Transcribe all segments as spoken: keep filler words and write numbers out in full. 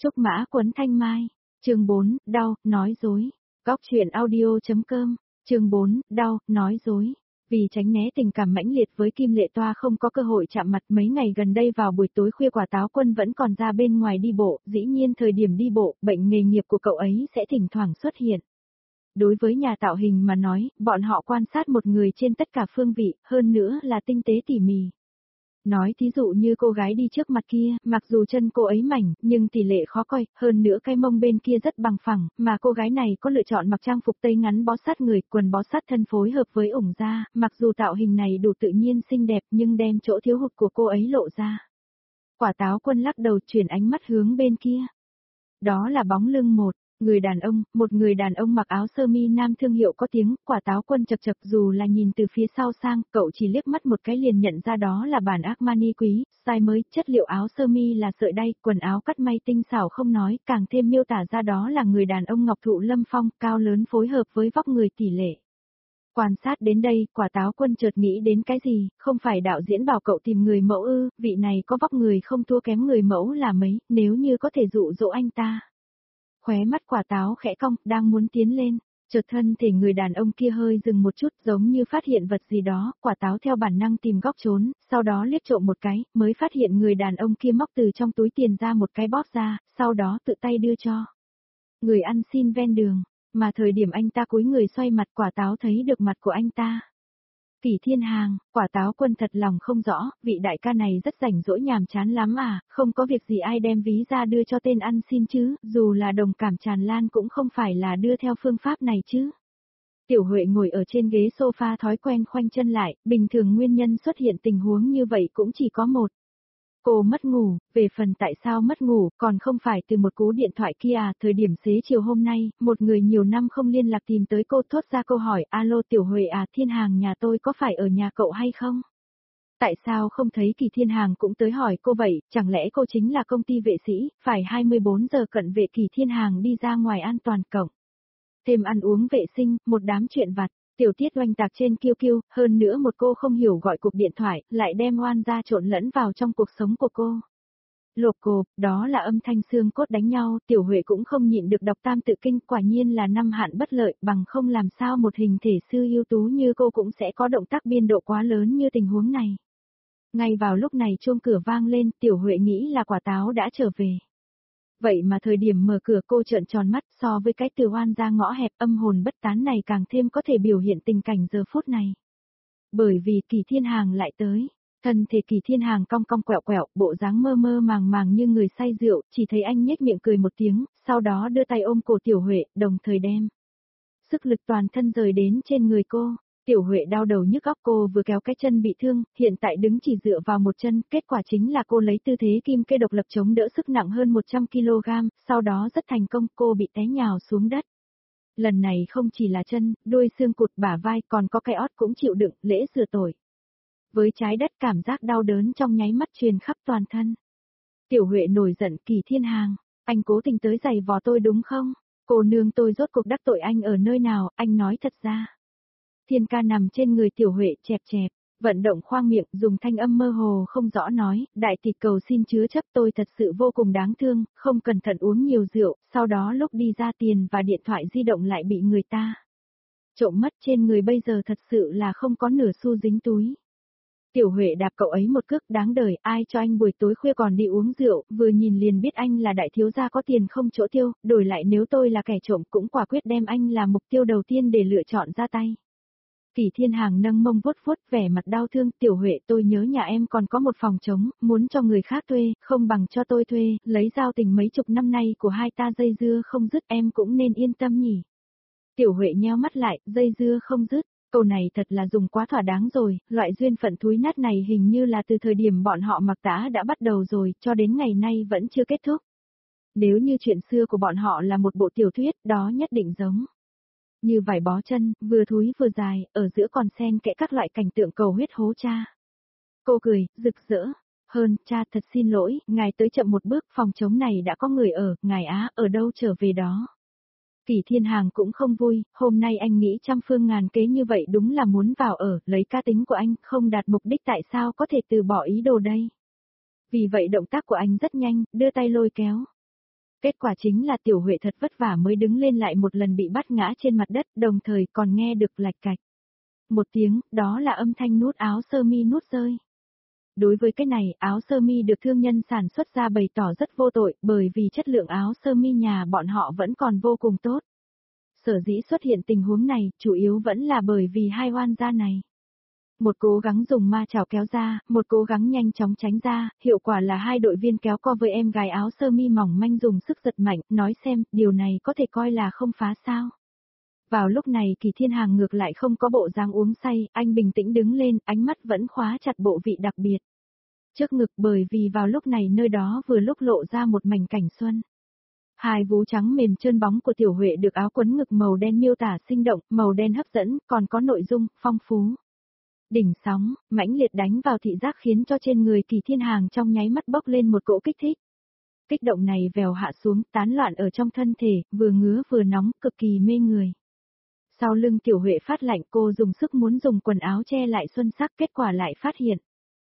Trúc mã quấn thanh mai. Chương bốn, đau, nói dối. Góc truyện audio.com. Chương bốn, đau, nói dối. Vì tránh né tình cảm mãnh liệt với Kim Lệ Toa không có cơ hội chạm mặt, mấy ngày gần đây vào buổi tối khuya Quả Táo Quân vẫn còn ra bên ngoài đi bộ, dĩ nhiên thời điểm đi bộ, bệnh nghề nghiệp của cậu ấy sẽ thỉnh thoảng xuất hiện. Đối với nhà tạo hình mà nói, bọn họ quan sát một người trên tất cả phương vị, hơn nữa là tinh tế tỉ mỉ. Nói thí dụ như cô gái đi trước mặt kia, mặc dù chân cô ấy mảnh, nhưng tỷ lệ khó coi, hơn nữa cái mông bên kia rất bằng phẳng, mà cô gái này có lựa chọn mặc trang phục tây ngắn bó sát người, quần bó sát thân phối hợp với ủng da, mặc dù tạo hình này đủ tự nhiên xinh đẹp nhưng đem chỗ thiếu hụt của cô ấy lộ ra. Quả Táo Quân lắc đầu chuyển ánh mắt hướng bên kia. Đó là bóng lưng một. Người đàn ông, một người đàn ông mặc áo sơ mi nam thương hiệu có tiếng, Quả Táo Quân chập chập dù là nhìn từ phía sau sang, cậu chỉ liếc mắt một cái liền nhận ra đó là bản Armani quý, size mới, chất liệu áo sơ mi là sợi đay, quần áo cắt may tinh xảo không nói, càng thêm miêu tả ra đó là người đàn ông ngọc thụ lâm phong, cao lớn phối hợp với vóc người tỷ lệ. Quan sát đến đây, Quả Táo Quân chợt nghĩ đến cái gì, không phải đạo diễn bảo cậu tìm người mẫu ư, vị này có vóc người không thua kém người mẫu là mấy, nếu như có thể dụ dỗ anh ta. Khóe mắt Quả Táo khẽ cong, đang muốn tiến lên, chợt thân thể người đàn ông kia hơi dừng một chút giống như phát hiện vật gì đó, Quả Táo theo bản năng tìm góc trốn, sau đó liếc trộm một cái, mới phát hiện người đàn ông kia móc từ trong túi tiền ra một cái bóp ra, sau đó tự tay đưa cho người ăn xin ven đường, mà thời điểm anh ta cúi người xoay mặt Quả Táo thấy được mặt của anh ta. Kỷ Thiên Hàng, Quả Táo Quân thật lòng không rõ, vị đại ca này rất rảnh rỗi nhàm chán lắm à, không có việc gì ai đem ví ra đưa cho tên ăn xin chứ, dù là đồng cảm tràn lan cũng không phải là đưa theo phương pháp này chứ. Tiểu Huệ ngồi ở trên ghế sofa thói quen khoanh chân lại, bình thường nguyên nhân xuất hiện tình huống như vậy cũng chỉ có một. Cô mất ngủ, về phần tại sao mất ngủ, còn không phải từ một cú điện thoại kia à, thời điểm xế chiều hôm nay, một người nhiều năm không liên lạc tìm tới cô thốt ra câu hỏi, alo Tiểu Huệ à, Thiên Hàng nhà tôi có phải ở nhà cậu hay không? Tại sao không thấy Kỳ Thiên Hàng cũng tới hỏi cô vậy, chẳng lẽ cô chính là công ty vệ sĩ, phải hai mươi bốn giờ cận vệ Kỳ Thiên Hàng đi ra ngoài an toàn cổng. Thêm ăn uống vệ sinh, một đám chuyện vặt. Tiểu tiết oanh tạc trên kiu kiu, hơn nữa một cô không hiểu gọi cuộc điện thoại, lại đem oan ra trộn lẫn vào trong cuộc sống của cô. Lộp cộp, đó là âm thanh xương cốt đánh nhau, Tiểu Huệ cũng không nhịn được đọc tam tự kinh, quả nhiên là năm hạn bất lợi, bằng không làm sao một hình thể sư ưu tú như cô cũng sẽ có động tác biên độ quá lớn như tình huống này. Ngay vào lúc này chuông cửa vang lên, Tiểu Huệ nghĩ là Quả Táo đã trở về. Vậy mà thời điểm mở cửa cô trợn tròn mắt, so với cái từ oan ra ngõ hẹp âm hồn bất tán này càng thêm có thể biểu hiện tình cảnh giờ phút này. Bởi vì Kỳ Thiên Hàng lại tới, thân thể Kỳ Thiên Hàng cong cong quẹo quẹo, bộ dáng mơ mơ màng màng như người say rượu, chỉ thấy anh nhếch miệng cười một tiếng, sau đó đưa tay ôm cổ Tiểu Huệ, đồng thời đem sức lực toàn thân rời đến trên người cô. Tiểu Huệ đau đầu nhức óc, cô vừa kéo cái chân bị thương, hiện tại đứng chỉ dựa vào một chân, kết quả chính là cô lấy tư thế kim kê độc lập chống đỡ sức nặng hơn một trăm ki lô gam, sau đó rất thành công, cô bị té nhào xuống đất. Lần này không chỉ là chân, đuôi xương cụt bả vai còn có cái ót cũng chịu đựng, lễ sửa tội. Với trái đất cảm giác đau đớn trong nháy mắt truyền khắp toàn thân. Tiểu Huệ nổi giận, Kỳ Thiên Hàng, anh cố tình tới giày vò tôi đúng không? Cô nương tôi rốt cuộc đắc tội anh ở nơi nào, anh nói thật ra. Thiên ca nằm trên người Tiểu Huệ chẹp chẹp, vận động khoang miệng dùng thanh âm mơ hồ không rõ nói, đại tỷ cầu xin chứa chấp tôi thật sự vô cùng đáng thương, không cẩn thận uống nhiều rượu, sau đó lúc đi ra tiền và điện thoại di động lại bị người ta trộm mất, trên người bây giờ thật sự là không có nửa xu dính túi. Tiểu Huệ đạp cậu ấy một cước, đáng đời, ai cho anh buổi tối khuya còn đi uống rượu, vừa nhìn liền biết anh là đại thiếu gia có tiền không chỗ tiêu, đổi lại nếu tôi là kẻ trộm cũng quả quyết đem anh là mục tiêu đầu tiên để lựa chọn ra tay. Kỳ Thiên Hàng nâng mông vuốt vuốt vẻ mặt đau thương, Tiểu Huệ tôi nhớ nhà em còn có một phòng trống, muốn cho người khác thuê, không bằng cho tôi thuê, lấy giao tình mấy chục năm nay của hai ta dây dưa không dứt em cũng nên yên tâm nhỉ. Tiểu Huệ nheo mắt lại, dây dưa không dứt, câu này thật là dùng quá thỏa đáng rồi, loại duyên phận thúi nát này hình như là từ thời điểm bọn họ mặc tã đã bắt đầu rồi, cho đến ngày nay vẫn chưa kết thúc. Nếu như chuyện xưa của bọn họ là một bộ tiểu thuyết, đó nhất định giống như vải bó chân, vừa thúi vừa dài, ở giữa còn xen kẽ các loại cảnh tượng cầu huyết hố cha. Cô cười, rực rỡ. Hơn, cha thật xin lỗi, ngài tới chậm một bước, phòng trống này đã có người ở, ngài á, ở đâu trở về đó. Kỳ Thiên Hàng cũng không vui, hôm nay anh nghĩ trăm phương ngàn kế như vậy đúng là muốn vào ở, lấy cá tính của anh, không đạt mục đích tại sao có thể từ bỏ ý đồ đây. Vì vậy động tác của anh rất nhanh, đưa tay lôi kéo Kết quả chính là Tiểu Huệ thật vất vả mới đứng lên lại một lần bị bắt ngã trên mặt đất, đồng thời còn nghe được lạch cạch. Một tiếng, đó là âm thanh nút áo sơ mi nút rơi. Đối với cái này, áo sơ mi được thương nhân sản xuất ra bày tỏ rất vô tội, bởi vì chất lượng áo sơ mi nhà bọn họ vẫn còn vô cùng tốt. Sở dĩ xuất hiện tình huống này, chủ yếu vẫn là bởi vì hai oan gia này. Một cố gắng dùng ma chảo kéo ra, một cố gắng nhanh chóng tránh ra, hiệu quả là hai đội viên kéo co với em gái áo sơ mi mỏng manh dùng sức giật mạnh, nói xem, điều này có thể coi là không phá sao. Vào lúc này Kỳ Thiên Hàng ngược lại không có bộ dáng uống say, anh bình tĩnh đứng lên, ánh mắt vẫn khóa chặt bộ vị đặc biệt. Trước ngực bởi vì vào lúc này nơi đó vừa lúc lộ ra một mảnh cảnh xuân. Hai vú trắng mềm trơn bóng của Tiểu Huệ được áo quấn ngực màu đen miêu tả sinh động, màu đen hấp dẫn, còn có nội dung, phong phú. Đỉnh sóng, mãnh liệt đánh vào thị giác khiến cho trên người Kỳ Thiên Hàng trong nháy mắt bốc lên một cỗ kích thích. Kích động này vèo hạ xuống, tán loạn ở trong thân thể, vừa ngứa vừa nóng, cực kỳ mê người. Sau lưng Tiểu Huệ phát lạnh, cô dùng sức muốn dùng quần áo che lại xuân sắc, kết quả lại phát hiện.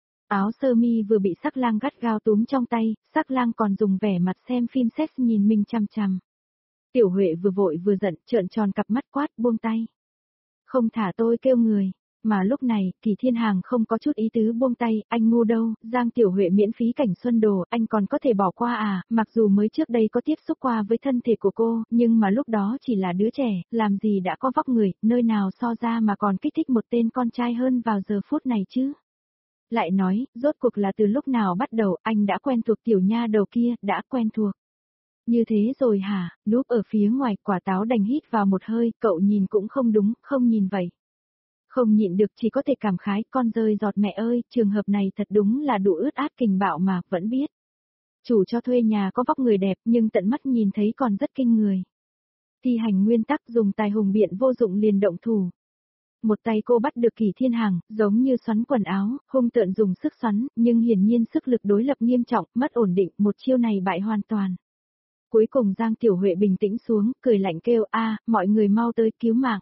Áo sơ mi vừa bị Sắc Lang gắt gao túm trong tay, Sắc Lang còn dùng vẻ mặt xem phim sex nhìn mình chằm chằm. Tiểu Huệ vừa vội vừa giận, trợn tròn cặp mắt quát, buông tay. Không thả tôi kêu người. Mà lúc này, Kỳ Thiên Hàng không có chút ý tứ buông tay, anh ngu đâu, Giang Tiểu Huệ miễn phí cảnh xuân đồ, anh còn có thể bỏ qua à, mặc dù mới trước đây có tiếp xúc qua với thân thể của cô, nhưng mà lúc đó chỉ là đứa trẻ, làm gì đã có vóc người, nơi nào so ra mà còn kích thích một tên con trai hơn vào giờ phút này chứ. Lại nói, rốt cuộc là từ lúc nào bắt đầu anh đã quen thuộc tiểu nha đầu kia, đã quen thuộc. Như thế rồi hả, núp ở phía ngoài, Quả Táo đành hít vào một hơi, cậu nhìn cũng không đúng, không nhìn vậy. Không nhịn được chỉ có thể cảm khái, con rơi giọt mẹ ơi, trường hợp này thật đúng là đủ ướt át kình bạo mà, vẫn biết. Chủ cho thuê nhà có vóc người đẹp nhưng tận mắt nhìn thấy còn rất kinh người. Thi hành nguyên tắc dùng tài hùng biện vô dụng liền động thủ. Một tay cô bắt được Kỳ Thiên Hàng, giống như xoắn quần áo, hung tợn dùng sức xoắn, nhưng hiển nhiên sức lực đối lập nghiêm trọng, mất ổn định, một chiêu này bại hoàn toàn. Cuối cùng Giang Tiểu Huệ bình tĩnh xuống, cười lạnh kêu a, mọi người mau tới cứu mạng.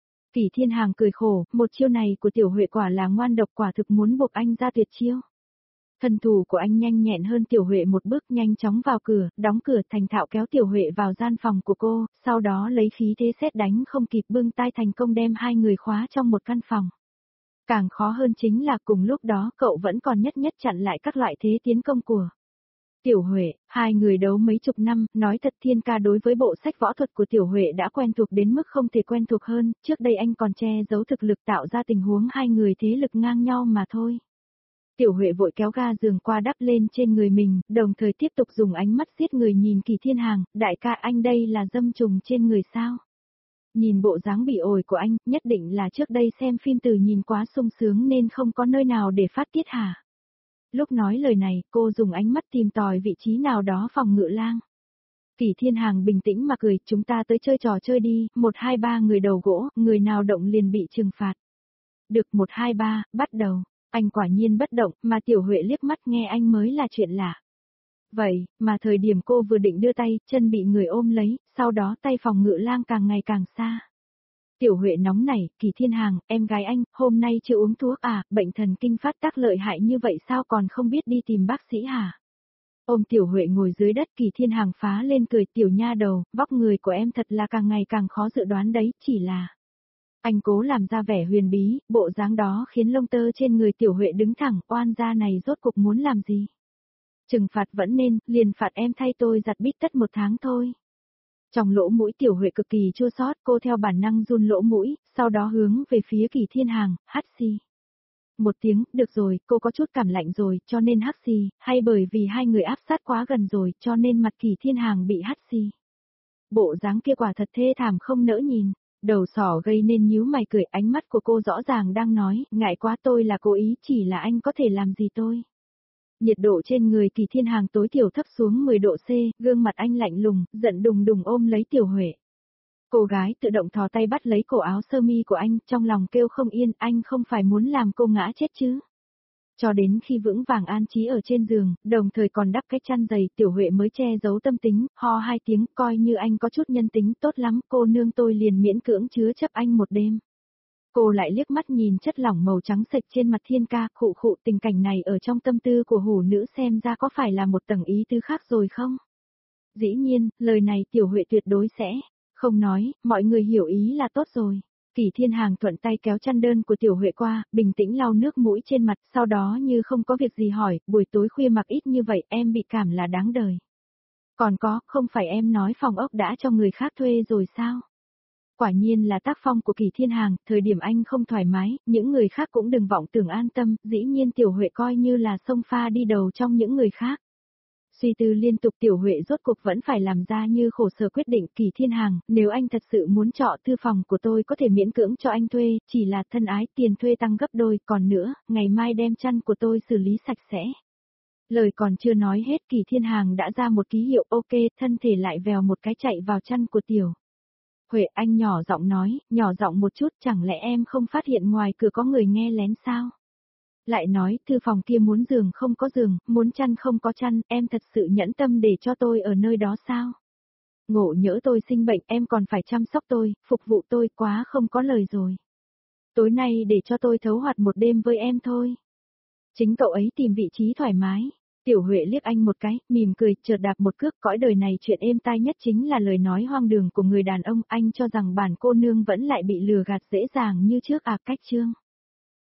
Kỳ Thiên Hàng cười khổ, một chiêu này của Tiểu Huệ quả là ngoan độc, quả thực muốn buộc anh ra tuyệt chiêu. Thần thủ của anh nhanh nhẹn hơn Tiểu Huệ một bước, nhanh chóng vào cửa, đóng cửa, thành thạo kéo Tiểu Huệ vào gian phòng của cô, sau đó lấy khí thế sét đánh không kịp bưng tay thành công đem hai người khóa trong một căn phòng. Càng khó hơn chính là cùng lúc đó cậu vẫn còn nhất nhất chặn lại các loại thế tiến công của Tiểu Huệ. Hai người đấu mấy chục năm, nói thật Thiên Ca đối với bộ sách võ thuật của Tiểu Huệ đã quen thuộc đến mức không thể quen thuộc hơn, trước đây anh còn che giấu thực lực tạo ra tình huống hai người thế lực ngang nhau mà thôi. Tiểu Huệ vội kéo ga giường qua đắp lên trên người mình, đồng thời tiếp tục dùng ánh mắt giết người nhìn Kỳ Thiên Hàng, đại ca anh đây là dâm trùng trên người sao? Nhìn bộ dáng bị ổi của anh, nhất định là trước đây xem phim từ nhìn quá sung sướng nên không có nơi nào để phát tiết hả? Lúc nói lời này, cô dùng ánh mắt tìm tòi vị trí nào đó phòng ngự lang. Kỳ Thiên Hàng bình tĩnh mà cười, chúng ta tới chơi trò chơi đi, một hai ba người đầu gỗ, người nào động liền bị trừng phạt. Được một hai ba, bắt đầu. Anh quả nhiên bất động, mà Tiểu Huệ liếc mắt nghe anh mới là chuyện lạ. Vậy, mà thời điểm cô vừa định đưa tay, chân bị người ôm lấy, sau đó tay phòng ngự lang càng ngày càng xa. Tiểu Huệ nóng nảy, Kỳ Thiên Hàng, em gái anh, hôm nay chưa uống thuốc à, bệnh thần kinh phát tác lợi hại như vậy sao còn không biết đi tìm bác sĩ hả? Ôm Tiểu Huệ ngồi dưới đất, Kỳ Thiên Hàng phá lên cười, tiểu nha đầu, vóc người của em thật là càng ngày càng khó dự đoán đấy, chỉ là... Anh cố làm ra vẻ huyền bí, bộ dáng đó khiến lông tơ trên người Tiểu Huệ đứng thẳng, oan gia này rốt cuộc muốn làm gì? Trừng phạt vẫn nên, liền phạt em thay tôi giặt bít tất một tháng thôi. Trong lỗ mũi Tiểu Huệ cực kỳ chua xót, cô theo bản năng run lỗ mũi, sau đó hướng về phía Kỳ Thiên Hàng, hắt xì. Một tiếng, được rồi, cô có chút cảm lạnh rồi, cho nên hắt xì, hay bởi vì hai người áp sát quá gần rồi, cho nên mặt Kỳ Thiên Hàng bị hắt xì. Bộ dáng kia quả thật thê thảm không nỡ nhìn. Đầu sỏ gây nên nhíu mày cười, ánh mắt của cô rõ ràng đang nói, ngại quá tôi là cố ý, chỉ là anh có thể làm gì tôi. Nhiệt độ trên người Kỳ Thiên Hàng tối thiểu thấp xuống mười độ C, gương mặt anh lạnh lùng, giận đùng đùng ôm lấy Tiểu Huệ. Cô gái tự động thò tay bắt lấy cổ áo sơ mi của anh, trong lòng kêu không yên, anh không phải muốn làm cô ngã chết chứ. Cho đến khi vững vàng an trí ở trên giường, đồng thời còn đắp cái chăn dày, Tiểu Huệ mới che giấu tâm tính, ho hai tiếng, coi như anh có chút nhân tính tốt lắm, cô nương tôi liền miễn cưỡng chứa chấp anh một đêm. Cô lại liếc mắt nhìn chất lỏng màu trắng sạch trên mặt Thiên Ca, khụ khụ, tình cảnh này ở trong tâm tư của hủ nữ xem ra có phải là một tầng ý tứ khác rồi không? Dĩ nhiên, lời này Tiểu Huệ tuyệt đối sẽ không nói, mọi người hiểu ý là tốt rồi. Kỷ Thiên Hàng thuận tay kéo chăn đơn của Tiểu Huệ qua, bình tĩnh lau nước mũi trên mặt, sau đó như không có việc gì hỏi, buổi tối khuya mặc ít như vậy em bị cảm là đáng đời. Còn có, không phải em nói phòng ốc đã cho người khác thuê rồi sao? Quả nhiên là tác phong của Kỷ Thiên Hàng, thời điểm anh không thoải mái, những người khác cũng đừng vọng tưởng an tâm, dĩ nhiên Tiểu Huệ coi như là sông pha đi đầu trong những người khác. Suy tư liên tục Tiểu Huệ rốt cuộc vẫn phải làm ra như khổ sở quyết định. Kỷ Thiên Hàng, nếu anh thật sự muốn trọ thư phòng của tôi có thể miễn cưỡng cho anh thuê, chỉ là thân ái tiền thuê tăng gấp đôi, còn nữa, ngày mai đem chăn của tôi xử lý sạch sẽ. Lời còn chưa nói hết Kỷ Thiên Hàng đã ra một ký hiệu ok, thân thể lại vèo một cái chạy vào chăn của Tiểu Huệ. Anh nhỏ giọng nói, nhỏ giọng một chút, chẳng lẽ em không phát hiện ngoài cửa có người nghe lén sao? Lại nói, thư phòng kia muốn giường không có giường, muốn chăn không có chăn, em thật sự nhẫn tâm để cho tôi ở nơi đó sao? Ngộ nhỡ tôi sinh bệnh, em còn phải chăm sóc tôi, phục vụ tôi, quá không có lời rồi. Tối nay để cho tôi thấu hoạt một đêm với em thôi. Chính cậu ấy tìm vị trí thoải mái. Tiểu Huệ liếc anh một cái, mỉm cười, chợt đạp một cước. Cõi đời này chuyện êm tai nhất chính là lời nói hoang đường của người đàn ông. Anh cho rằng bản cô nương vẫn lại bị lừa gạt dễ dàng như trước à? Cách chương